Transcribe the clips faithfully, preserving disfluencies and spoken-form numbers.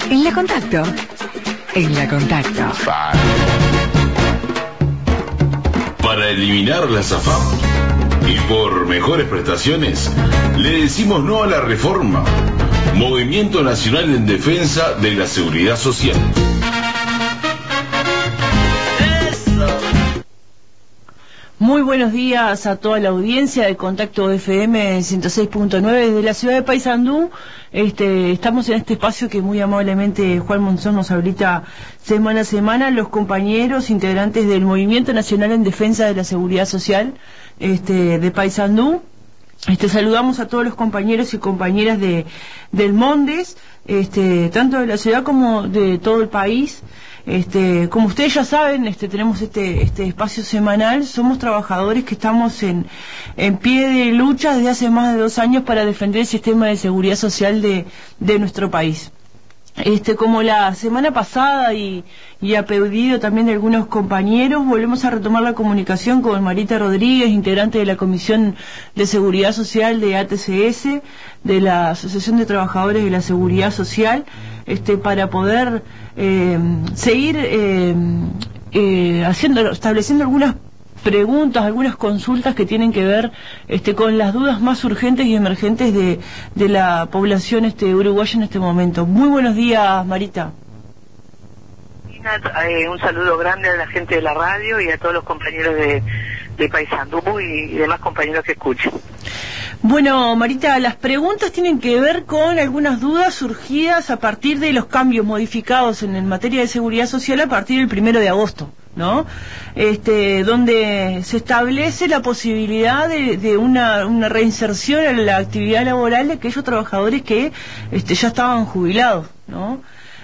En la Contacto. En la Contacto. Para eliminar las AFAP y por mejores prestaciones, le decimos no a la reforma. Movimiento Nacional en Defensa de la Seguridad Social. Muy buenos días a toda la audiencia de Contacto F M ciento seis punto nueve desde la ciudad de Paysandú. Este, estamos en este espacio que muy amablemente Juan Monzón nos habilita semana a semana, los compañeros integrantes del Movimiento Nacional en Defensa de la Seguridad Social este, de Paysandú. Este, saludamos a todos los compañeros y compañeras de del Mondes, este, tanto de la ciudad como de todo el país. Este, como ustedes ya saben, este, tenemos este, este espacio semanal. Somos trabajadores que estamos en, en pie de lucha desde hace más de dos años para defender el sistema de seguridad social de, de nuestro país. Este, como la semana pasada y, y a pedido también de algunos compañeros, volvemos a retomar la comunicación con Marita Rodríguez, integrante de la Comisión de Seguridad Social de A T C S, de la Asociación de Trabajadores de la Seguridad Social, este, para poder eh, seguir eh, eh, haciendo, estableciendo algunas preguntas, algunas consultas que tienen que ver este, con las dudas más urgentes y emergentes de, de la población este, uruguaya en este momento. Muy buenos días, Marita. Eh, un saludo grande a la gente de la radio y a todos los compañeros de, de Paysandú y, y demás compañeros que escuchan. Bueno, Marita, las preguntas tienen que ver con algunas dudas surgidas a partir de los cambios modificados en, en materia de seguridad social a partir del primero de agosto, ¿no? Este, donde se establece la posibilidad de, de una, una reinserción en la actividad laboral de aquellos trabajadores que este, ya estaban jubilados, ¿no?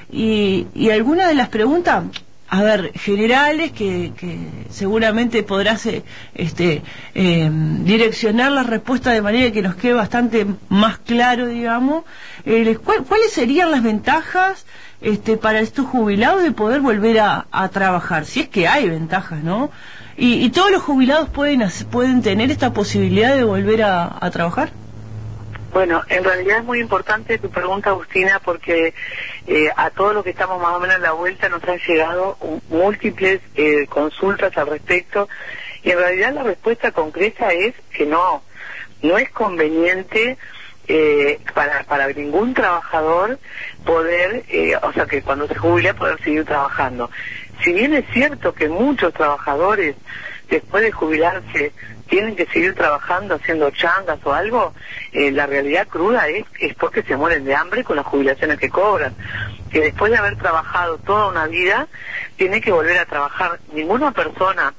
Y, y algunas de las preguntas, a ver, generales, que, que seguramente podrás eh, este, eh, direccionar la respuesta de manera que nos quede bastante más claro, digamos, eh, ¿cuál, ¿cuáles serían las ventajas este, para estos jubilados de poder volver a, a trabajar? Si es que hay ventajas, ¿no? ¿Y, y todos los jubilados pueden, pueden tener esta posibilidad de volver a, a trabajar? Bueno, en realidad es muy importante tu pregunta, Agustina, porque eh, a todos los que estamos más o menos en la vuelta nos han llegado un, múltiples eh, consultas al respecto, y en realidad la respuesta concreta es que no, no es conveniente eh, para, para ningún trabajador poder, eh, o sea, que cuando se jubila poder seguir trabajando. Si bien es cierto que muchos trabajadores después de jubilarse tienen que seguir trabajando haciendo changas o algo, eh, la realidad cruda es, es porque se mueren de hambre con las jubilaciones que cobran, que después de haber trabajado toda una vida tiene que volver a trabajar. Ninguna persona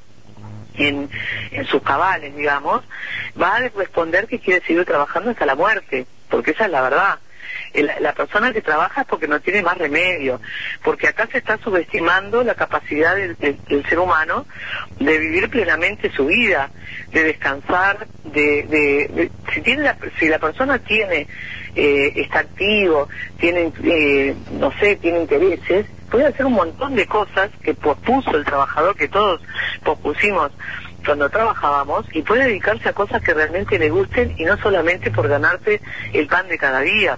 en, en sus cabales, digamos, va a responder que quiere seguir trabajando hasta la muerte, porque esa es la verdad. La, la persona que trabaja es porque no tiene más remedio, porque acá se está subestimando la capacidad del, del, del ser humano de vivir plenamente su vida, de descansar, de, de, de si tiene la, si la persona tiene eh, está activo, tiene eh, no sé, tiene intereses, puede hacer un montón de cosas que pospuso el trabajador, que todos pospusimos cuando trabajábamos, y puede dedicarse a cosas que realmente le gusten y no solamente por ganarse el pan de cada día.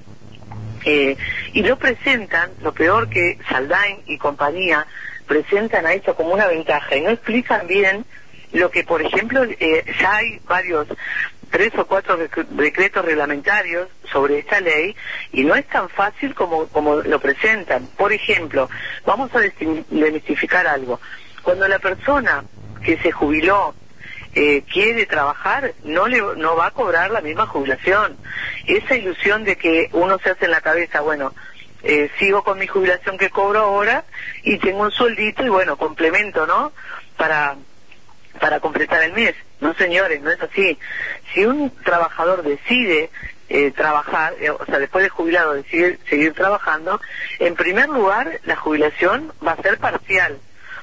Eh, y lo presentan, lo peor que Saldain y compañía presentan a esto como una ventaja y no explican bien lo que, por ejemplo, eh, ya hay varios, tres o cuatro decretos reglamentarios sobre esta ley y no es tan fácil como, como lo presentan. Por ejemplo, vamos a demistificar algo. Cuando la persona que se jubiló Eh, quiere trabajar, no le no va a cobrar la misma jubilación. Esa ilusión de que uno se hace en la cabeza, bueno, eh, sigo con mi jubilación que cobro ahora y tengo un sueldito y bueno, complemento, ¿no? Para para completar el mes. No, señores, no es así. Si un trabajador decide eh, trabajar, eh, o sea, después de jubilado decide seguir trabajando, en primer lugar, la jubilación va a ser parcial.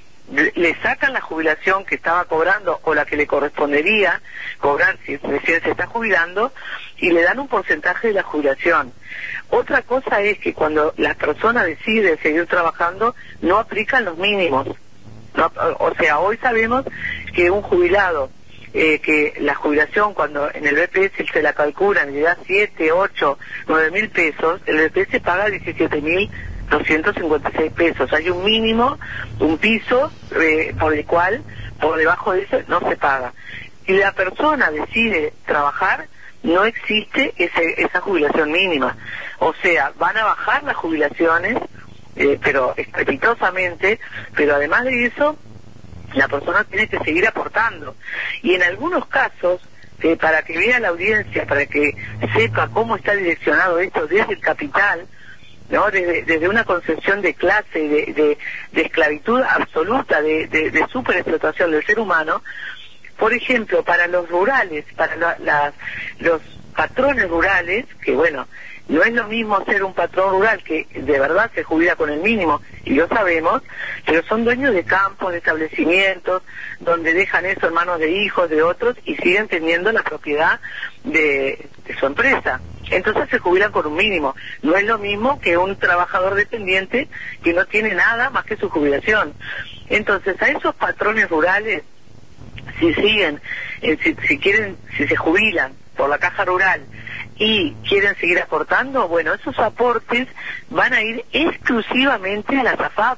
Le sacan la jubilación que estaba cobrando o la que le correspondería cobrar si recién se está jubilando y le dan un porcentaje de la jubilación. Otra cosa es que cuando la persona decide seguir trabajando no aplican los mínimos. No, o sea, hoy sabemos que un jubilado, eh, que la jubilación cuando en el B P S se la calculan y le da siete, ocho, nueve mil pesos, el B P S paga diecisiete mil doscientos cincuenta y seis pesos. Hay un mínimo, un piso eh, por el cual, por debajo de eso, no se paga. Si la persona decide trabajar, no existe ese, esa jubilación mínima. O sea, van a bajar las jubilaciones, eh, pero estrepitosamente, pero además de eso, la persona tiene que seguir aportando. Y en algunos casos, eh, para que vea la audiencia, para que sepa cómo está direccionado esto desde el capital, ¿no? Desde, desde una concepción de clase, de, de, de esclavitud absoluta, de, de, de superexplotación del ser humano. Por ejemplo, para los rurales, para la, la, los patrones rurales, que bueno, no es lo mismo ser un patrón rural que de verdad se jubila con el mínimo, y lo sabemos, pero son dueños de campos, de establecimientos, donde dejan eso en manos de hijos, de otros, y siguen teniendo la propiedad de, de su empresa. Entonces se jubilan con un mínimo. No es lo mismo que un trabajador dependiente que no tiene nada más que su jubilación. Entonces a esos patrones rurales, si siguen, eh, si, si quieren, si se jubilan por la caja rural y quieren seguir aportando, bueno, esos aportes van a ir exclusivamente a la SAFAP,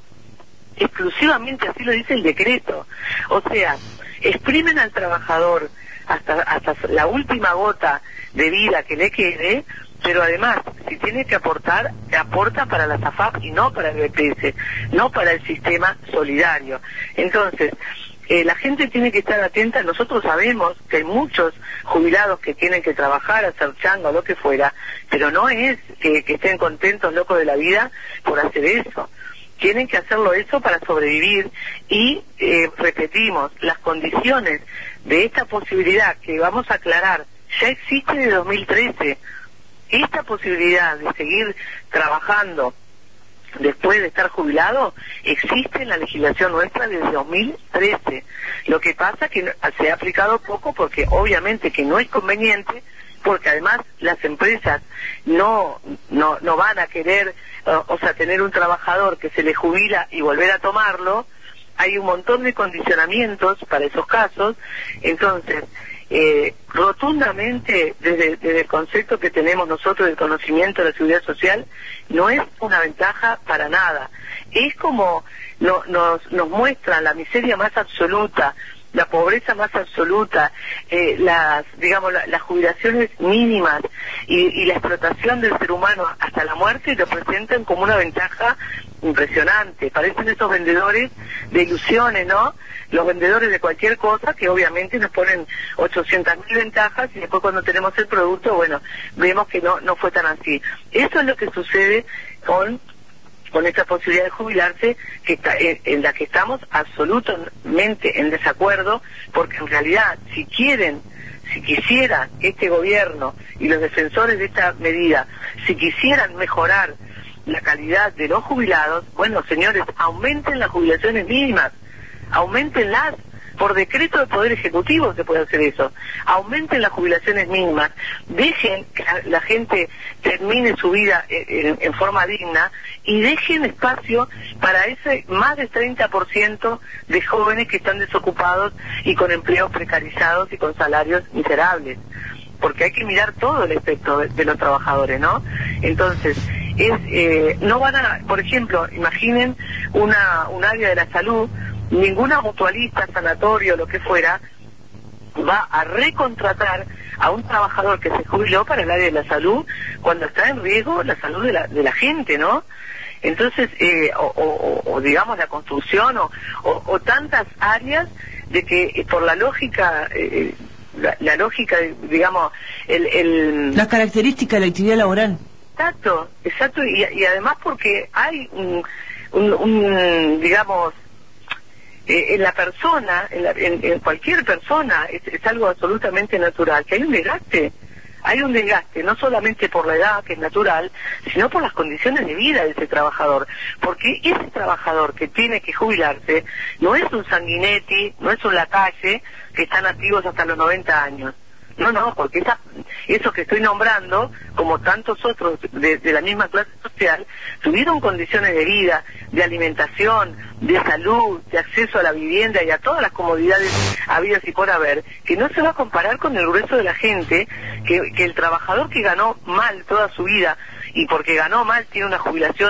exclusivamente, así lo dice el decreto. O sea, exprimen al trabajador hasta hasta la última gota de vida que le quede, pero además, si tiene que aportar, aporta para la SAFAP y no para el B P S, no para el sistema solidario. Entonces, Eh, la gente tiene que estar atenta. Nosotros sabemos que hay muchos jubilados que tienen que trabajar, hacer chango, lo que fuera, pero no es que, que estén contentos, locos de la vida, por hacer eso. Tienen que hacerlo eso para sobrevivir y, eh, repetimos, las condiciones de esta posibilidad que vamos a aclarar ya existe de dos mil trece. Esta posibilidad de seguir trabajando después de estar jubilado existe en la legislación nuestra desde dos mil trece. Lo que pasa que se ha aplicado poco porque obviamente que no es conveniente, porque además las empresas no no no van a querer, uh, o sea, tener un trabajador que se le jubila y volver a tomarlo. Hay un montón de condicionamientos para esos casos. Entonces, eh, rotundamente, desde, desde el concepto que tenemos nosotros del conocimiento de la seguridad social, no es una ventaja para nada. Es como no, nos, nos muestran la miseria más absoluta, la pobreza más absoluta, eh, las, digamos, la, las jubilaciones mínimas y, y la explotación del ser humano hasta la muerte, lo presentan como una ventaja impresionante. Parecen esos vendedores de ilusiones, ¿no? Los vendedores de cualquier cosa que obviamente nos ponen ochocientas mil ventajas y después cuando tenemos el producto, bueno, vemos que no, no fue tan así. Eso es lo que sucede con con esta posibilidad de jubilarse, que está, en, en la que estamos absolutamente en desacuerdo, porque en realidad, si quieren, si quisiera este gobierno y los defensores de esta medida, si quisieran mejorar la calidad de los jubilados, bueno, señores, aumenten las jubilaciones mínimas, aumentenlas. Por decreto del Poder Ejecutivo se puede hacer eso. Aumenten las jubilaciones mínimas, dejen que la gente termine su vida en, en forma digna y dejen espacio para ese más del treinta por ciento de jóvenes que están desocupados y con empleos precarizados y con salarios miserables. Porque hay que mirar todo el espectro de, de los trabajadores, ¿no? Entonces, es eh, no van a, por ejemplo, imaginen una un área de la salud. Ninguna mutualista, sanatorio, lo que fuera, va a recontratar a un trabajador que se jubiló para el área de la salud cuando está en riesgo la salud de la, de la gente, ¿no? Entonces, eh, o, o, o digamos la construcción, o, o, o tantas áreas de que eh, por la lógica, eh, la, la lógica, digamos, el, el... La característica de la actividad laboral. Exacto, exacto, y, y además porque hay un, un, un digamos, Eh, en la persona, en, la, en, en cualquier persona, es, es algo absolutamente natural, que hay un desgaste, hay un desgaste, no solamente por la edad, que es natural, sino por las condiciones de vida de ese trabajador, porque ese trabajador que tiene que jubilarse no es un Sanguinetti, no es un Lacalle, que están activos hasta los noventa años. No, no, porque esa, esos que estoy nombrando, como tantos otros de, de la misma clase social, tuvieron condiciones de vida, de alimentación, de salud, de acceso a la vivienda y a todas las comodidades habidas y por haber, que no se va a comparar con el grueso de la gente, que, que el trabajador que ganó mal toda su vida, y porque ganó mal tiene una jubilación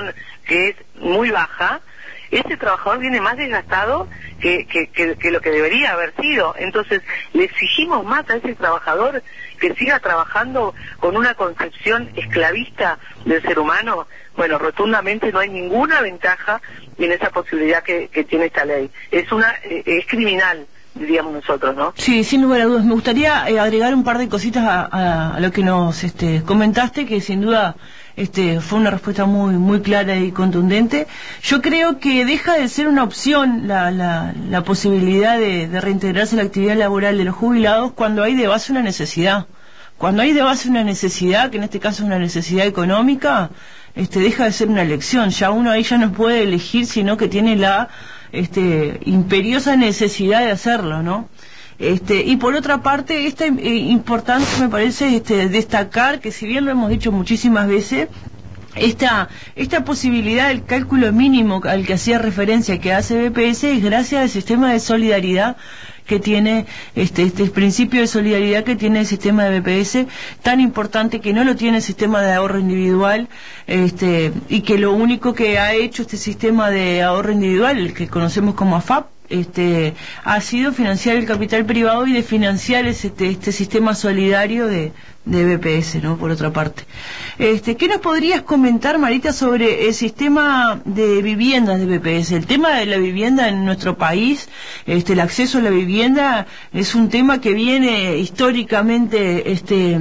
que es muy baja, ese trabajador viene más desgastado que, que, que, que lo que debería haber sido. Entonces, le exigimos más a ese trabajador que siga trabajando con una concepción esclavista del ser humano. Bueno, rotundamente no hay ninguna ventaja en esa posibilidad que, que tiene esta ley. Es una eh, es criminal, diríamos nosotros, ¿no? Sí, sin lugar a dudas. Me gustaría eh, agregar un par de cositas a, a, a lo que nos este, comentaste, que sin duda este, fue una respuesta muy muy clara y contundente. Yo creo que deja de ser una opción la, la, la posibilidad de, de reintegrarse a la actividad laboral de los jubilados cuando hay de base una necesidad. Cuando hay de base una necesidad, que en este caso es una necesidad económica, este, deja de ser una elección. Ya uno ahí ya no puede elegir, sino que tiene la este, imperiosa necesidad de hacerlo, ¿no? Este, y por otra parte, esta eh, importante me parece este, destacar que, si bien lo hemos dicho muchísimas veces, esta esta posibilidad del cálculo mínimo al que hacía referencia que hace B P S es gracias al sistema de solidaridad que tiene este este principio de solidaridad que tiene el sistema de B P S, tan importante, que no lo tiene el sistema de ahorro individual, este y que lo único que ha hecho este sistema de ahorro individual, el que conocemos como A F A P, este ha sido financiar el capital privado y de financiar este este sistema solidario de de B P S, ¿no? Por otra parte, este, ¿qué nos podrías comentar, Marita, sobre el sistema de viviendas de B P S? El tema de la vivienda en nuestro país, este, el acceso a la vivienda es un tema que viene históricamente, este,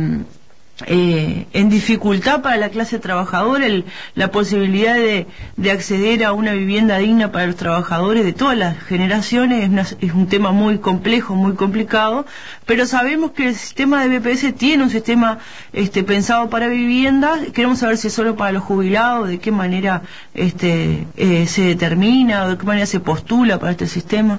Eh, en dificultad para la clase trabajadora. El, la posibilidad de, de acceder a una vivienda digna para los trabajadores de todas las generaciones es, una, es un tema muy complejo, muy complicado, pero sabemos que el sistema de B P S tiene un sistema este, pensado para viviendas. Queremos saber si es solo para los jubilados, de qué manera este, eh, se determina, o de qué manera se postula para este sistema.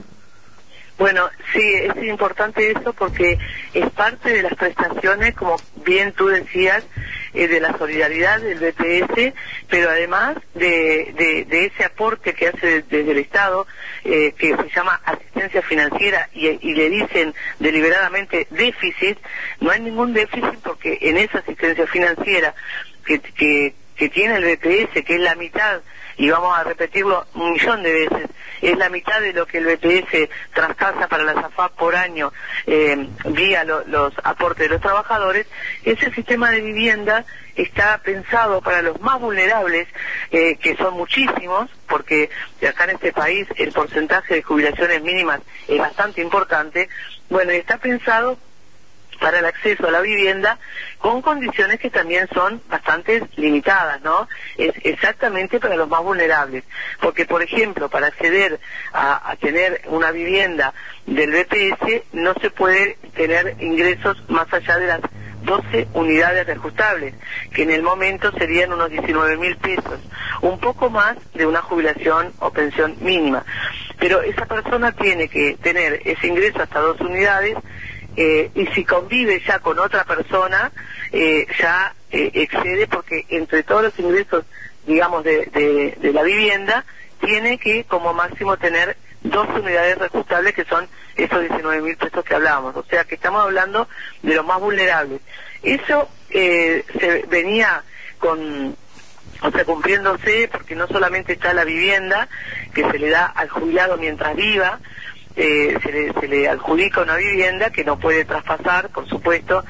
Bueno, sí, es importante eso porque es parte de las prestaciones, como bien tú decías, eh, de la solidaridad del B P S, pero además de, de, de ese aporte que hace desde el Estado, eh, que se llama asistencia financiera, y, y le dicen deliberadamente déficit. No hay ningún déficit porque en esa asistencia financiera que, que, que tiene el B P S, que es la mitad, y vamos a repetirlo un millón de veces, es la mitad de lo que el B P S traspasa para la SAFAP por año, eh, vía lo, los aportes de los trabajadores. Ese sistema de vivienda está pensado para los más vulnerables, eh, que son muchísimos, porque acá en este país el porcentaje de jubilaciones mínimas es bastante importante. Bueno, y está pensado para el acceso a la vivienda con condiciones que también son bastante limitadas, ¿no? Es exactamente para los más vulnerables, porque, por ejemplo, para acceder a, a tener una vivienda del B P S no se puede tener ingresos más allá de las doce unidades reajustables, que en el momento serían unos diecinueve mil pesos, un poco más de una jubilación o pensión mínima. Pero esa persona tiene que tener ese ingreso hasta dos unidades, Eh, y si convive ya con otra persona, eh, ya eh, excede, porque entre todos los ingresos, digamos, de, de, de la vivienda, tiene que como máximo tener dos unidades reajustables, que son esos diecinueve mil pesos que hablábamos. O sea que estamos hablando de los más vulnerables. Eso eh, se venía con... o sea, cumpliéndose, porque no solamente está la vivienda que se le da al jubilado mientras viva, eh, se, le, se le adjudica una vivienda que no puede traspasar, por supuesto,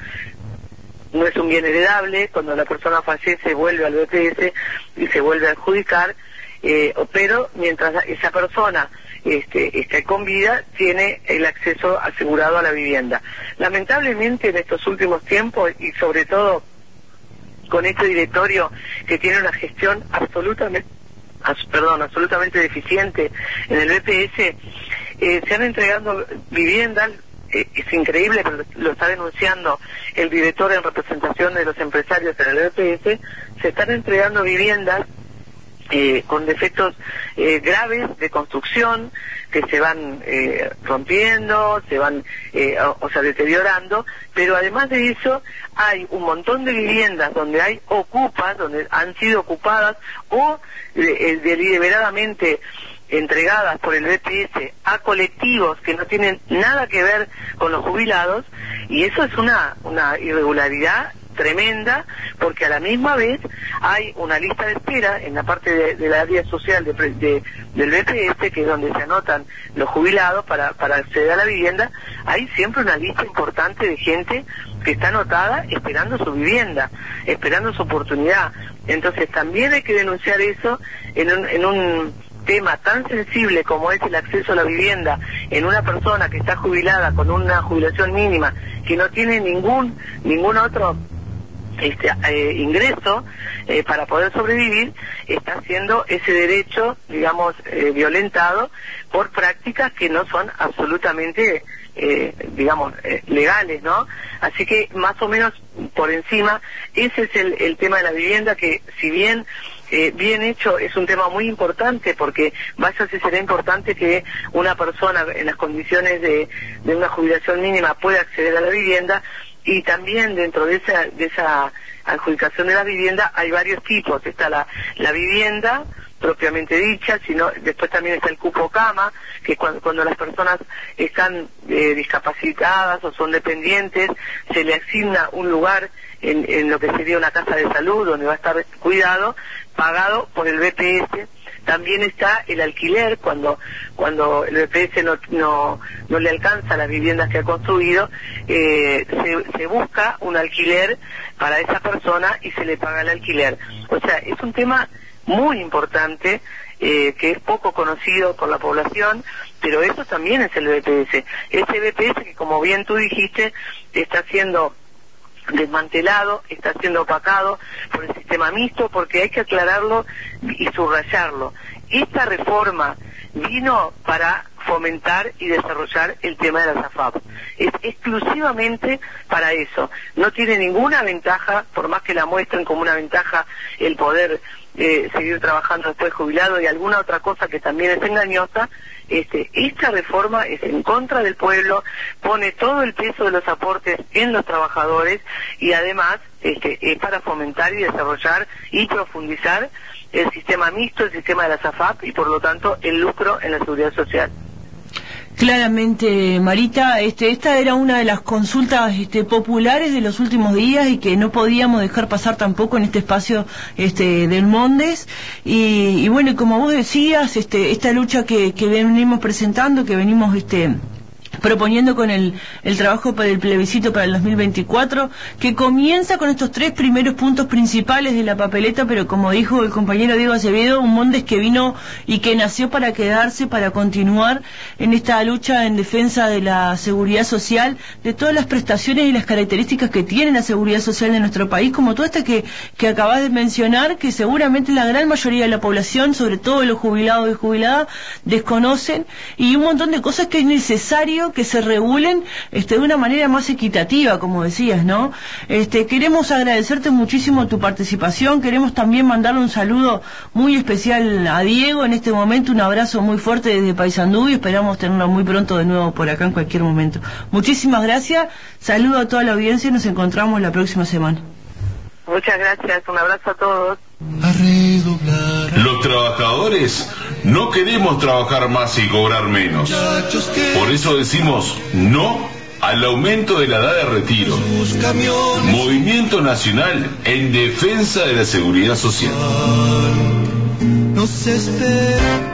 no es un bien heredable. Cuando la persona fallece vuelve al B P S y se vuelve a adjudicar, eh, pero mientras esa persona este, esté con vida, tiene el acceso asegurado a la vivienda. Lamentablemente en estos últimos tiempos, y sobre todo con este directorio que tiene una gestión absolutamente, as, perdón, absolutamente deficiente en el B P S, eh, se han entregado viviendas, eh, es increíble, pero lo está denunciando el director en representación de los empresarios en el B P S, se están entregando viviendas Eh, con defectos eh, graves de construcción, que se van eh, rompiendo, se van, eh, o, o sea, deteriorando, pero además de eso hay un montón de viviendas donde hay ocupas, donde han sido ocupadas o eh, deliberadamente entregadas por el B P S a colectivos que no tienen nada que ver con los jubilados, y eso es una, una irregularidad tremenda, porque a la misma vez hay una lista de espera en la parte de, de la área social de, de, del B P S, que es donde se anotan los jubilados para, para acceder a la vivienda. Hay siempre una lista importante de gente que está anotada esperando su vivienda, esperando su oportunidad. Entonces también hay que denunciar eso en un, en un tema tan sensible como es el acceso a la vivienda en una persona que está jubilada con una jubilación mínima, que no tiene ningún ningún otro este eh, ingreso eh, para poder sobrevivir, está siendo ese derecho, digamos, eh, violentado por prácticas que no son absolutamente eh, digamos eh, legales, ¿no? Así que más o menos por encima ese es el, el tema de la vivienda, que si bien Eh, bien hecho, es un tema muy importante, porque vaya si será importante que una persona en las condiciones de, de una jubilación mínima pueda acceder a la vivienda, y también dentro de esa, de esa adjudicación de la vivienda hay varios tipos. Está la, la vivienda propiamente dicha, sino después también está el cupo cama, que cuando, cuando las personas están eh, discapacitadas o son dependientes, se le asigna un lugar en, en lo que sería una casa de salud donde va a estar cuidado, pagado por el B P S. También está el alquiler, cuando cuando el B P S no no, no le alcanza las viviendas que ha construido, eh, se, se busca un alquiler para esa persona y se le paga el alquiler. O sea, es un tema muy importante, eh, que es poco conocido por la población, pero eso también es el B P S. Ese B P S que, como bien tú dijiste, está siendo desmantelado, está siendo opacado por el sistema mixto, porque hay que aclararlo y subrayarlo. Esta reforma vino para fomentar y desarrollar el tema de las A F A P. Es exclusivamente para eso. No tiene ninguna ventaja, por más que la muestren como una ventaja el poder eh, seguir trabajando después jubilado y alguna otra cosa que también es engañosa. Este, esta reforma es en contra del pueblo, pone todo el peso de los aportes en los trabajadores, y además este, es para fomentar y desarrollar y profundizar el sistema mixto, el sistema de las A F A P, y por lo tanto el lucro en la seguridad social. Claramente, Marita, este, esta era una de las consultas este, populares de los últimos días, y que no podíamos dejar pasar tampoco en este espacio este, del Mondes. Y, y bueno, y como vos decías, este, esta lucha que, que venimos presentando, que venimos este, proponiendo con el, el trabajo para el plebiscito para el dos mil veinticuatro, que comienza con estos tres primeros puntos principales de la papeleta, pero como dijo el compañero Diego Acevedo, un Mondes que vino y que nació para quedarse, para continuar en esta lucha en defensa de la seguridad social, de todas las prestaciones y las características que tiene la seguridad social de nuestro país, como toda esta que, que acabas de mencionar, que seguramente la gran mayoría de la población, sobre todo los jubilados y jubiladas, desconocen, y un montón de cosas que es necesario que se regulen este, de una manera más equitativa, como decías, ¿no? Este, queremos agradecerte muchísimo tu participación, queremos también mandarle un saludo muy especial a Diego en este momento, un abrazo muy fuerte desde Paysandú, y esperamos tenerlo muy pronto de nuevo por acá en cualquier momento. Muchísimas gracias, saludo a toda la audiencia y nos encontramos la próxima semana. Muchas gracias, un abrazo a todos. Los trabajadores no queremos trabajar más y cobrar menos. Por eso decimos no al aumento de la edad de retiro. Movimiento Nacional en defensa de la seguridad social. Nos espera.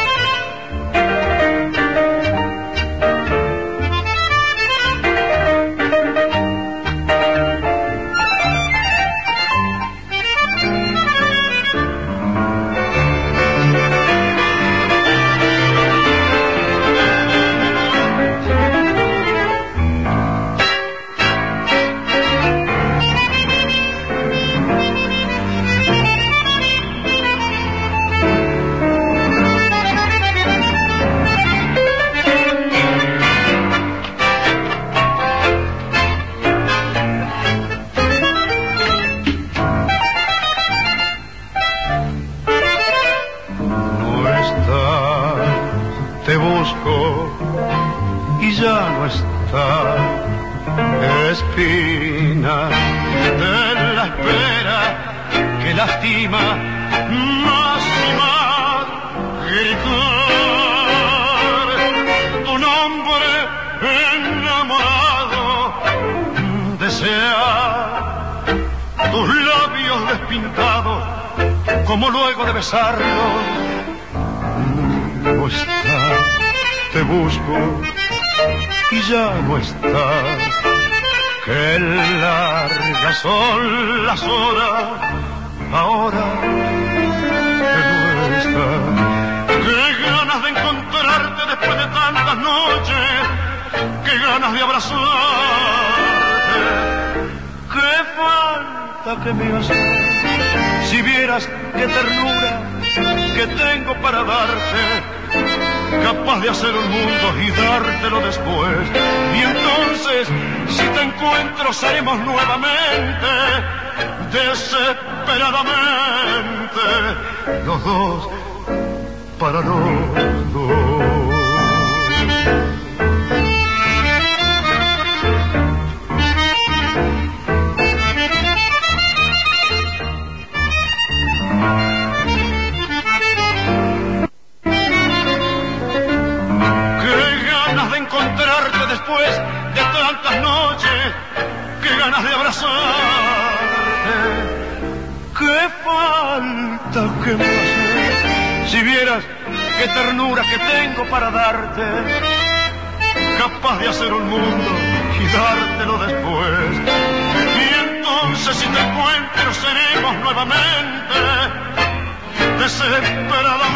Espina de la espera que lastima más y más gritar tu nombre enamorado, desear tus labios despintados, como luego de besarlos. No está, te busco y ya no está. Qué largas son las horas, ahora que no está. Qué ganas de encontrarte después de tantas noches, qué ganas de abrazarte. Qué falta que me hace, si vieras qué ternura que tengo para darte, capaz de hacer un mundo y dártelo después. Y entonces, si te encuentro, seremos nuevamente, desesperadamente, los dos para los dos. Encontrarte después de tantas noches, qué ganas de abrazarte, qué falta que me hace, si vieras qué ternura que tengo para darte, capaz de hacer un mundo y dártelo después. Y entonces si te encuentro seremos nuevamente desesperados.